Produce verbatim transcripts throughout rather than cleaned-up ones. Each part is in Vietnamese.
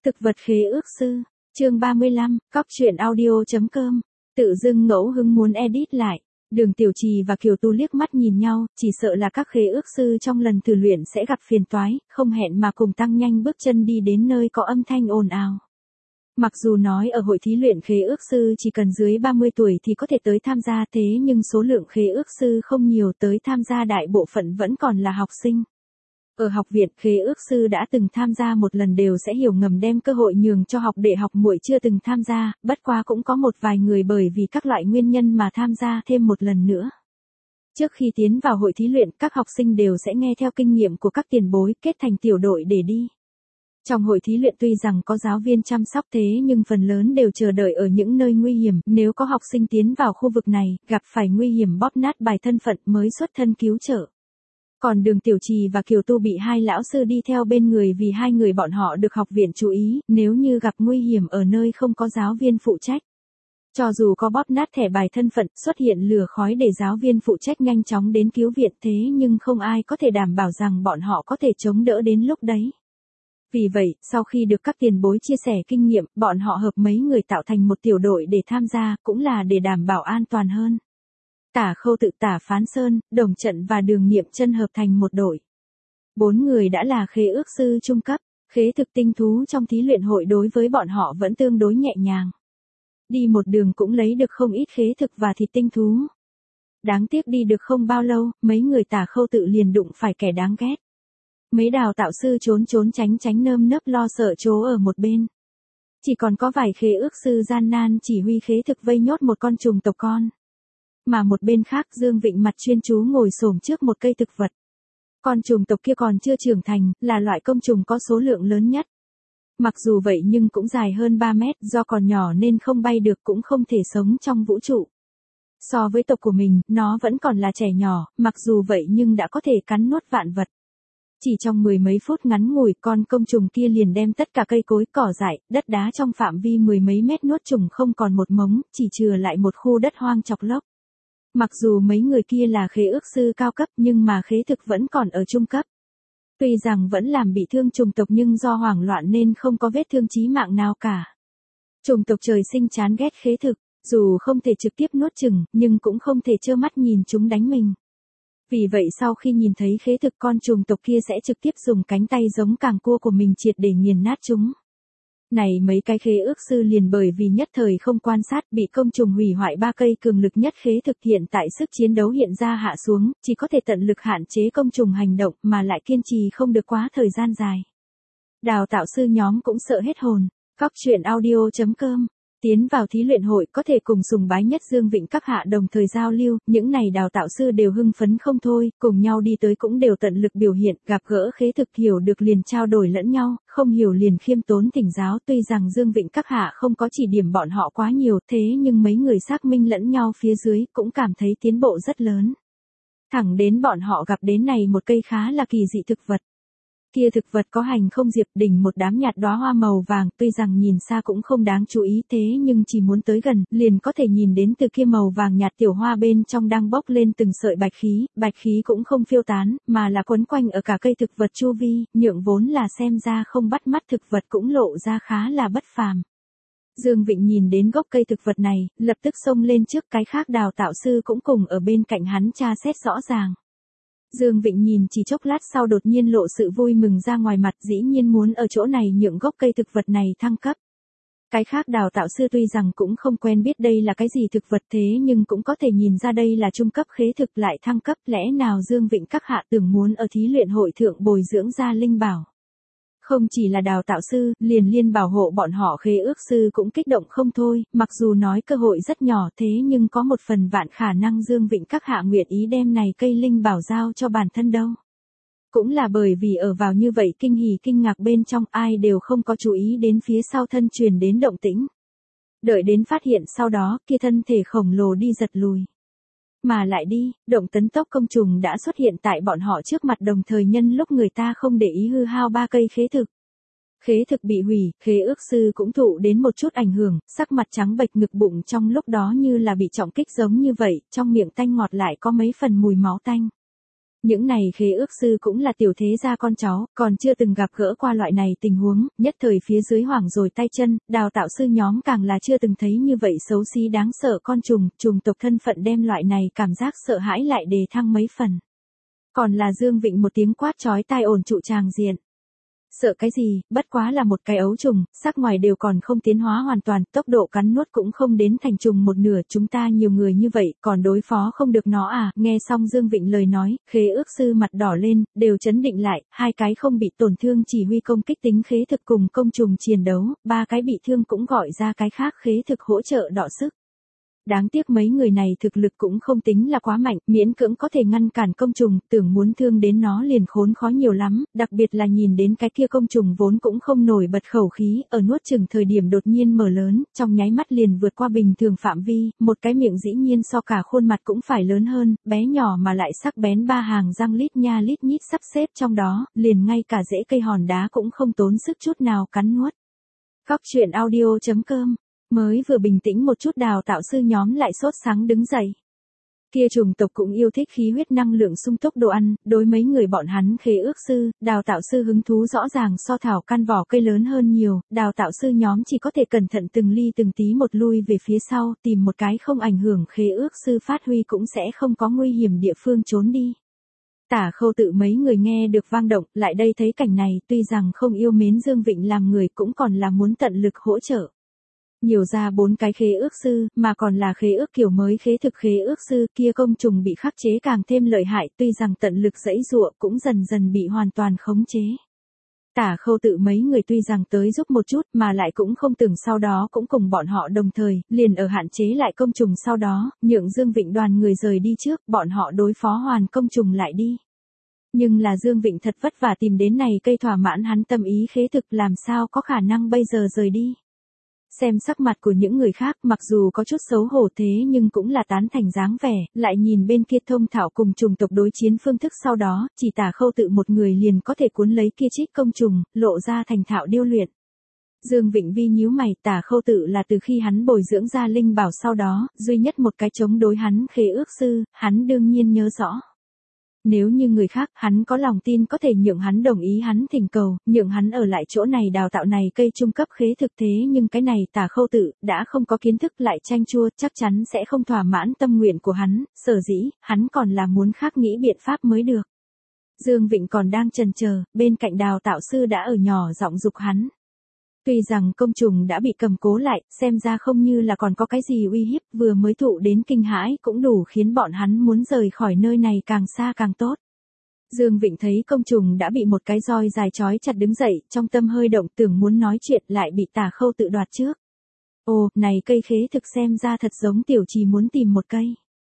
Thực vật khế ước sư, chương ba mươi lăm, cóc truyện audio.com, tự dưng ngẫu hứng muốn edit lại. Đường Tiểu Trì và Kiều Tu liếc mắt nhìn nhau, chỉ sợ là các khế ước sư trong lần thử luyện sẽ gặp phiền toái, không hẹn mà cùng tăng nhanh bước chân đi đến nơi có âm thanh ồn ào. Mặc dù nói ở hội thí luyện khế ước sư chỉ cần dưới ba mươi tuổi thì có thể tới tham gia, thế nhưng số lượng khế ước sư không nhiều, tới tham gia đại bộ phận vẫn còn là học sinh. Ở học viện, khế ước sư đã từng tham gia một lần đều sẽ hiểu ngầm đem cơ hội nhường cho học đệ học muội chưa từng tham gia, bất quá cũng có một vài người bởi vì các loại nguyên nhân mà tham gia thêm một lần nữa. Trước khi tiến vào hội thí luyện, các học sinh đều sẽ nghe theo kinh nghiệm của các tiền bối, kết thành tiểu đội để đi. Trong hội thí luyện tuy rằng có giáo viên chăm sóc, thế nhưng phần lớn đều chờ đợi ở những nơi nguy hiểm, nếu có học sinh tiến vào khu vực này, gặp phải nguy hiểm bóp nát bài thân phận mới xuất thân cứu trợ. Còn Đường Tiểu Trì và Kiều Tu bị hai lão sư đi theo bên người vì hai người bọn họ được học viện chú ý, nếu như gặp nguy hiểm ở nơi không có giáo viên phụ trách. Cho dù có bóp nát thẻ bài thân phận, xuất hiện lửa khói để giáo viên phụ trách nhanh chóng đến cứu viện, thế nhưng không ai có thể đảm bảo rằng bọn họ có thể chống đỡ đến lúc đấy. Vì vậy, sau khi được các tiền bối chia sẻ kinh nghiệm, bọn họ hợp mấy người tạo thành một tiểu đội để tham gia, cũng là để đảm bảo an toàn hơn. Tả Khâu Tự, Tả Phán Sơn, Đồng Trận và Đường Nghiệm Chân hợp thành một đội. Bốn người đã là khế ước sư trung cấp, khế thực tinh thú trong thí luyện hội đối với bọn họ vẫn tương đối nhẹ nhàng. Đi một đường cũng lấy được không ít khế thực và thịt tinh thú. Đáng tiếc đi được không bao lâu, mấy người Tả Khâu Tự liền đụng phải kẻ đáng ghét. Mấy đào tạo sư trốn trốn tránh tránh nơm nớp lo sợ trố ở một bên. Chỉ còn có vài khế ước sư gian nan chỉ huy khế thực vây nhốt một con trùng tộc con. Mà một bên khác, Dương Vịnh mặt chuyên chú ngồi xổm trước một cây thực vật. Con trùng tộc kia còn chưa trưởng thành, là loại côn trùng có số lượng lớn nhất. Mặc dù vậy nhưng cũng dài hơn ba mét, do còn nhỏ nên không bay được cũng không thể sống trong vũ trụ. So với tộc của mình, nó vẫn còn là trẻ nhỏ, mặc dù vậy nhưng đã có thể cắn nuốt vạn vật. Chỉ trong mười mấy phút ngắn ngủi, con côn trùng kia liền đem tất cả cây cối, cỏ dại, đất đá trong phạm vi mười mấy mét nuốt chửng không còn một mống, chỉ chừa lại một khu đất hoang chọc lốc. Mặc dù mấy người kia là khế ước sư cao cấp nhưng mà khế thực vẫn còn ở trung cấp. Tuy rằng vẫn làm bị thương trùng tộc nhưng do hoảng loạn nên không có vết thương chí mạng nào cả. Trùng tộc trời sinh chán ghét khế thực, dù không thể trực tiếp nuốt chửng nhưng cũng không thể trơ mắt nhìn chúng đánh mình. Vì vậy sau khi nhìn thấy khế thực, con trùng tộc kia sẽ trực tiếp dùng cánh tay giống càng cua của mình triệt để nghiền nát chúng. Này mấy cái khế ước sư liền bởi vì nhất thời không quan sát bị côn trùng hủy hoại ba cây cường lực nhất khế thực, hiện tại sức chiến đấu hiện ra hạ xuống, chỉ có thể tận lực hạn chế côn trùng hành động mà lại kiên trì không được quá thời gian dài. Đào tạo sư nhóm cũng sợ hết hồn. Cóc truyện audio.com. Tiến vào thí luyện hội có thể cùng sùng bái nhất Dương Vịnh các hạ đồng thời giao lưu, những này đào tạo sư đều hưng phấn không thôi, cùng nhau đi tới cũng đều tận lực biểu hiện, gặp gỡ khế thực hiểu được liền trao đổi lẫn nhau, không hiểu liền khiêm tốn thỉnh giáo. Tuy rằng Dương Vịnh các hạ không có chỉ điểm bọn họ quá nhiều, thế nhưng mấy người xác minh lẫn nhau phía dưới cũng cảm thấy tiến bộ rất lớn. Thẳng đến bọn họ gặp đến này một cây khá là kỳ dị thực vật. Kia thực vật có hành không diệp, đỉnh một đám nhạt đóa hoa màu vàng, tuy rằng nhìn xa cũng không đáng chú ý, thế nhưng chỉ muốn tới gần, liền có thể nhìn đến từ kia màu vàng nhạt tiểu hoa bên trong đang bốc lên từng sợi bạch khí, bạch khí cũng không phiêu tán, mà là quấn quanh ở cả cây thực vật chu vi, nhượng vốn là xem ra không bắt mắt thực vật cũng lộ ra khá là bất phàm. Dương Vịnh nhìn đến gốc cây thực vật này, lập tức xông lên trước, cái khác đào tạo sư cũng cùng ở bên cạnh hắn tra xét rõ ràng. Dương Vịnh nhìn chỉ chốc lát sau đột nhiên lộ sự vui mừng ra ngoài mặt, dĩ nhiên muốn ở chỗ này nhượng gốc cây thực vật này thăng cấp. Cái khác đào tạo sư tuy rằng cũng không quen biết đây là cái gì thực vật, thế nhưng cũng có thể nhìn ra đây là trung cấp khế thực lại thăng cấp, lẽ nào Dương Vịnh các hạ tưởng muốn ở thí luyện hội thượng bồi dưỡng ra linh bảo. Không chỉ là đào tạo sư, liền liên bảo hộ bọn họ khế ước sư cũng kích động không thôi, mặc dù nói cơ hội rất nhỏ thế nhưng có một phần vạn khả năng Dương Vịnh các hạ nguyện ý đem này cây linh bảo giao cho bản thân đâu. Cũng là bởi vì ở vào như vậy kinh hỉ kinh ngạc bên trong, ai đều không có chú ý đến phía sau thân truyền đến động tĩnh. Đợi đến phát hiện sau đó, kia thân thể khổng lồ đi giật lùi. Mà lại đi, động tấn tốc côn trùng đã xuất hiện tại bọn họ trước mặt, đồng thời nhân lúc người ta không để ý hư hao ba cây khế thực. Khế thực bị hủy, khế ước sư cũng thụ đến một chút ảnh hưởng, sắc mặt trắng bệch, ngực bụng trong lúc đó như là bị trọng kích giống như vậy, trong miệng tanh ngọt lại có mấy phần mùi máu tanh. Những này khế ước sư cũng là tiểu thế gia con cháu, còn chưa từng gặp gỡ qua loại này tình huống, nhất thời phía dưới hoảng rồi tay chân, đào tạo sư nhóm càng là chưa từng thấy như vậy xấu xí đáng sợ con trùng, trùng tộc thân phận đem loại này cảm giác sợ hãi lại đề thăng mấy phần. Còn là Dương Vịnh một tiếng quát chói tai ổn trụ tràng diện. Sợ cái gì, bất quá là một cái ấu trùng, sắc ngoài đều còn không tiến hóa hoàn toàn, tốc độ cắn nuốt cũng không đến thành trùng một nửa, chúng ta nhiều người như vậy, còn đối phó không được nó à, nghe xong Dương Vịnh lời nói, khế ước sư mặt đỏ lên, đều chấn định lại, hai cái không bị tổn thương chỉ huy công kích tính khế thực cùng công trùng chiến đấu, ba cái bị thương cũng gọi ra cái khác khế thực hỗ trợ đọ sức. Đáng tiếc mấy người này thực lực cũng không tính là quá mạnh, miễn cưỡng có thể ngăn cản công trùng, tưởng muốn thương đến nó liền khốn khó nhiều lắm, đặc biệt là nhìn đến cái kia công trùng vốn cũng không nổi bật khẩu khí, ở nuốt chừng thời điểm đột nhiên mở lớn, trong nháy mắt liền vượt qua bình thường phạm vi, một cái miệng dĩ nhiên so cả khuôn mặt cũng phải lớn hơn, bé nhỏ mà lại sắc bén ba hàng răng lít nha lít nhít sắp xếp trong đó, liền ngay cả rễ cây hòn đá cũng không tốn sức chút nào cắn nuốt. Góc truyện audio chấm com. Mới vừa bình tĩnh một chút đào tạo sư nhóm lại sốt sắng đứng dậy. Kia trùng tộc cũng yêu thích khí huyết năng lượng sung túc đồ ăn, đối mấy người bọn hắn khế ước sư, đào tạo sư hứng thú rõ ràng so thảo căn vỏ cây lớn hơn nhiều, đào tạo sư nhóm chỉ có thể cẩn thận từng ly từng tí một lui về phía sau, tìm một cái không ảnh hưởng khế ước sư phát huy cũng sẽ không có nguy hiểm địa phương trốn đi. Tả Khâu Tự mấy người nghe được vang động, lại đây thấy cảnh này, tuy rằng không yêu mến Dương Vịnh làm người cũng còn là muốn tận lực hỗ trợ. Nhiều ra bốn cái khế ước sư, mà còn là khế ước kiểu mới khế thực khế ước sư kia công trùng bị khắc chế càng thêm lợi hại, tuy rằng tận lực giãy giụa cũng dần dần bị hoàn toàn khống chế. Tả Khâu Tự mấy người tuy rằng tới giúp một chút mà lại cũng không tưởng sau đó cũng cùng bọn họ đồng thời, liền ở hạn chế lại công trùng sau đó, nhượng Dương Vịnh đoàn người rời đi trước, bọn họ đối phó hoàn công trùng lại đi. Nhưng là Dương Vịnh thật vất vả tìm đến này cây thỏa mãn hắn tâm ý khế thực làm sao có khả năng bây giờ rời đi. Xem sắc mặt của những người khác mặc dù có chút xấu hổ thế nhưng cũng là tán thành dáng vẻ, lại nhìn bên kia thông thạo cùng trùng tộc đối chiến phương thức sau đó, chỉ Tả Khâu Tự một người liền có thể cuốn lấy kia trích công trùng, lộ ra thành thạo điêu luyện. Dương Vịnh Vi nhíu mày, Tả Khâu Tự là từ khi hắn bồi dưỡng ra linh bảo sau đó, duy nhất một cái chống đối hắn khế ước sư, hắn đương nhiên nhớ rõ. Nếu như người khác, hắn có lòng tin có thể nhượng hắn đồng ý hắn thỉnh cầu, nhượng hắn ở lại chỗ này đào tạo này cây trung cấp khế thực thế nhưng cái này Tả Khâu Tự, đã không có kiến thức lại chanh chua, chắc chắn sẽ không thỏa mãn tâm nguyện của hắn, sở dĩ, hắn còn là muốn khác nghĩ biện pháp mới được. Dương Vịnh còn đang chần chờ, bên cạnh đào tạo sư đã ở nhỏ giọng dục hắn. Tuy rằng công trùng đã bị cầm cố lại, xem ra không như là còn có cái gì uy hiếp, vừa mới thụ đến kinh hãi cũng đủ khiến bọn hắn muốn rời khỏi nơi này càng xa càng tốt. Dương Vịnh thấy công trùng đã bị một cái roi dài trói chặt đứng dậy, trong tâm hơi động tưởng muốn nói chuyện lại bị Tả Khâu Tự đoạt trước. Ồ, này cây khế thực xem ra thật giống tiểu trì muốn tìm một cây.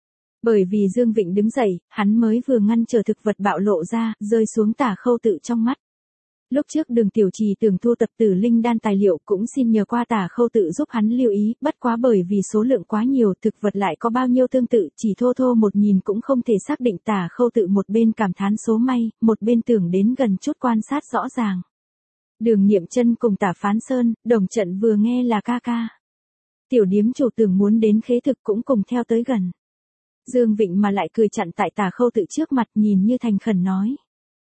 Bởi vì Dương Vịnh đứng dậy, hắn mới vừa ngăn trở thực vật bạo lộ ra, rơi xuống Tả Khâu Tự trong mắt. Lúc trước Đường Tiểu Trì tưởng thu tập tử linh đan tài liệu cũng xin nhờ qua Tả Khâu Tự giúp hắn lưu ý, bất quá bởi vì số lượng quá nhiều thực vật lại có bao nhiêu tương tự, chỉ thô thô một nhìn cũng không thể xác định. Tả Khâu Tự một bên cảm thán số may, một bên tưởng đến gần chút quan sát rõ ràng. Đường Nghiệm Chân cùng Tả Phán Sơn, Đồng Trận vừa nghe là ca ca. Tiểu điếm chủ tưởng muốn đến khế thực cũng cùng theo tới gần. Dương Vịnh mà lại cười chặn tại Tả Khâu Tự trước mặt nhìn như thành khẩn nói.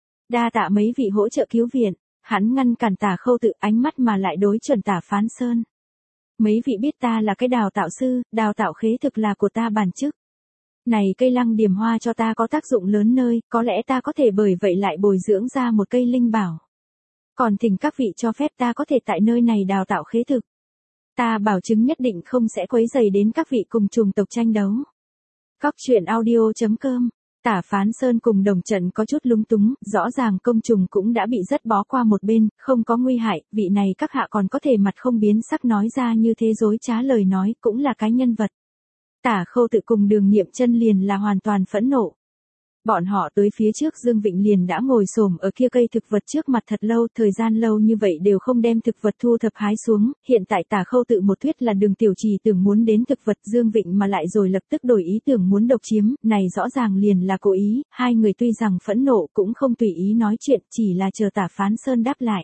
Đa tạ mấy vị hỗ trợ cứu viện, hắn ngăn cản Tả Khâu Tự ánh mắt mà lại đối chuẩn Tả Phán Sơn. Mấy vị biết ta là cái đào tạo sư, đào tạo khế thực là của ta bản chức. Này cây lăng điểm hoa cho ta có tác dụng lớn nơi, có lẽ ta có thể bởi vậy lại bồi dưỡng ra một cây linh bảo. Còn thỉnh các vị cho phép ta có thể tại nơi này đào tạo khế thực. Ta bảo chứng nhất định không sẽ quấy rầy đến các vị cùng trùng tộc tranh đấu. Góc truyện audio chấm com. Tả Phán Sơn cùng Đồng Trận có chút lung túng, rõ ràng công trùng cũng đã bị rất bó qua một bên, không có nguy hại, vị này các hạ còn có thể mặt không biến sắc nói ra như thế dối trá lời nói, cũng là cái nhân vật. Tả Khâu Tự cùng Đường Nghiệm Chân liền là hoàn toàn phẫn nộ. Bọn họ tới phía trước Dương Vịnh liền đã ngồi xổm ở kia cây thực vật trước mặt thật lâu, thời gian lâu như vậy đều không đem thực vật thu thập hái xuống, hiện tại Tả Khâu Tự một thuyết là Đường Tiểu Trì tưởng muốn đến thực vật Dương Vịnh mà lại rồi lập tức đổi ý tưởng muốn độc chiếm, này rõ ràng liền là cố ý, hai người tuy rằng phẫn nộ cũng không tùy ý nói chuyện, chỉ là chờ Tả Phán Sơn đáp lại.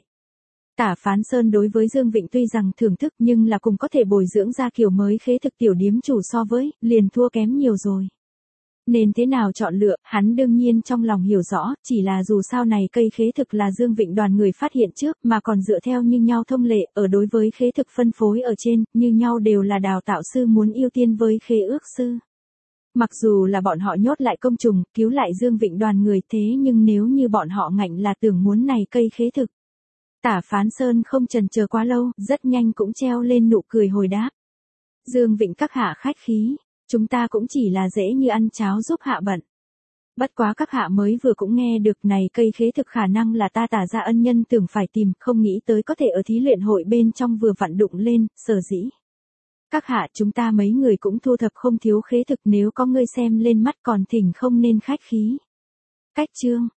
Tả Phán Sơn đối với Dương Vịnh tuy rằng thưởng thức nhưng là cùng có thể bồi dưỡng ra kiểu mới khế thực tiểu điếm chủ so với, liền thua kém nhiều rồi. Nên thế nào chọn lựa, hắn đương nhiên trong lòng hiểu rõ, chỉ là dù sao này cây khế thực là Dương Vịnh đoàn người phát hiện trước, mà còn dựa theo như nhau thông lệ, ở đối với khế thực phân phối ở trên, như nhau đều là đào tạo sư muốn ưu tiên với khế ước sư. Mặc dù là bọn họ nhốt lại công trùng, cứu lại Dương Vịnh đoàn người thế nhưng nếu như bọn họ ngạnh là tưởng muốn này cây khế thực. Tả Phán Sơn không chần chờ quá lâu, rất nhanh cũng treo lên nụ cười hồi đáp. Dương Vịnh các hạ khách khí, chúng ta cũng chỉ là dễ như ăn cháo giúp hạ bận. Bất quá các hạ mới vừa cũng nghe được này cây khế thực khả năng là ta tả ra ân nhân tưởng phải tìm, không nghĩ tới có thể ở thí luyện hội bên trong vừa vặn đụng lên, sở dĩ. Các hạ chúng ta mấy người cũng thu thập không thiếu khế thực, nếu có người xem lên mắt còn thỉnh không nên khách khí. Cách chương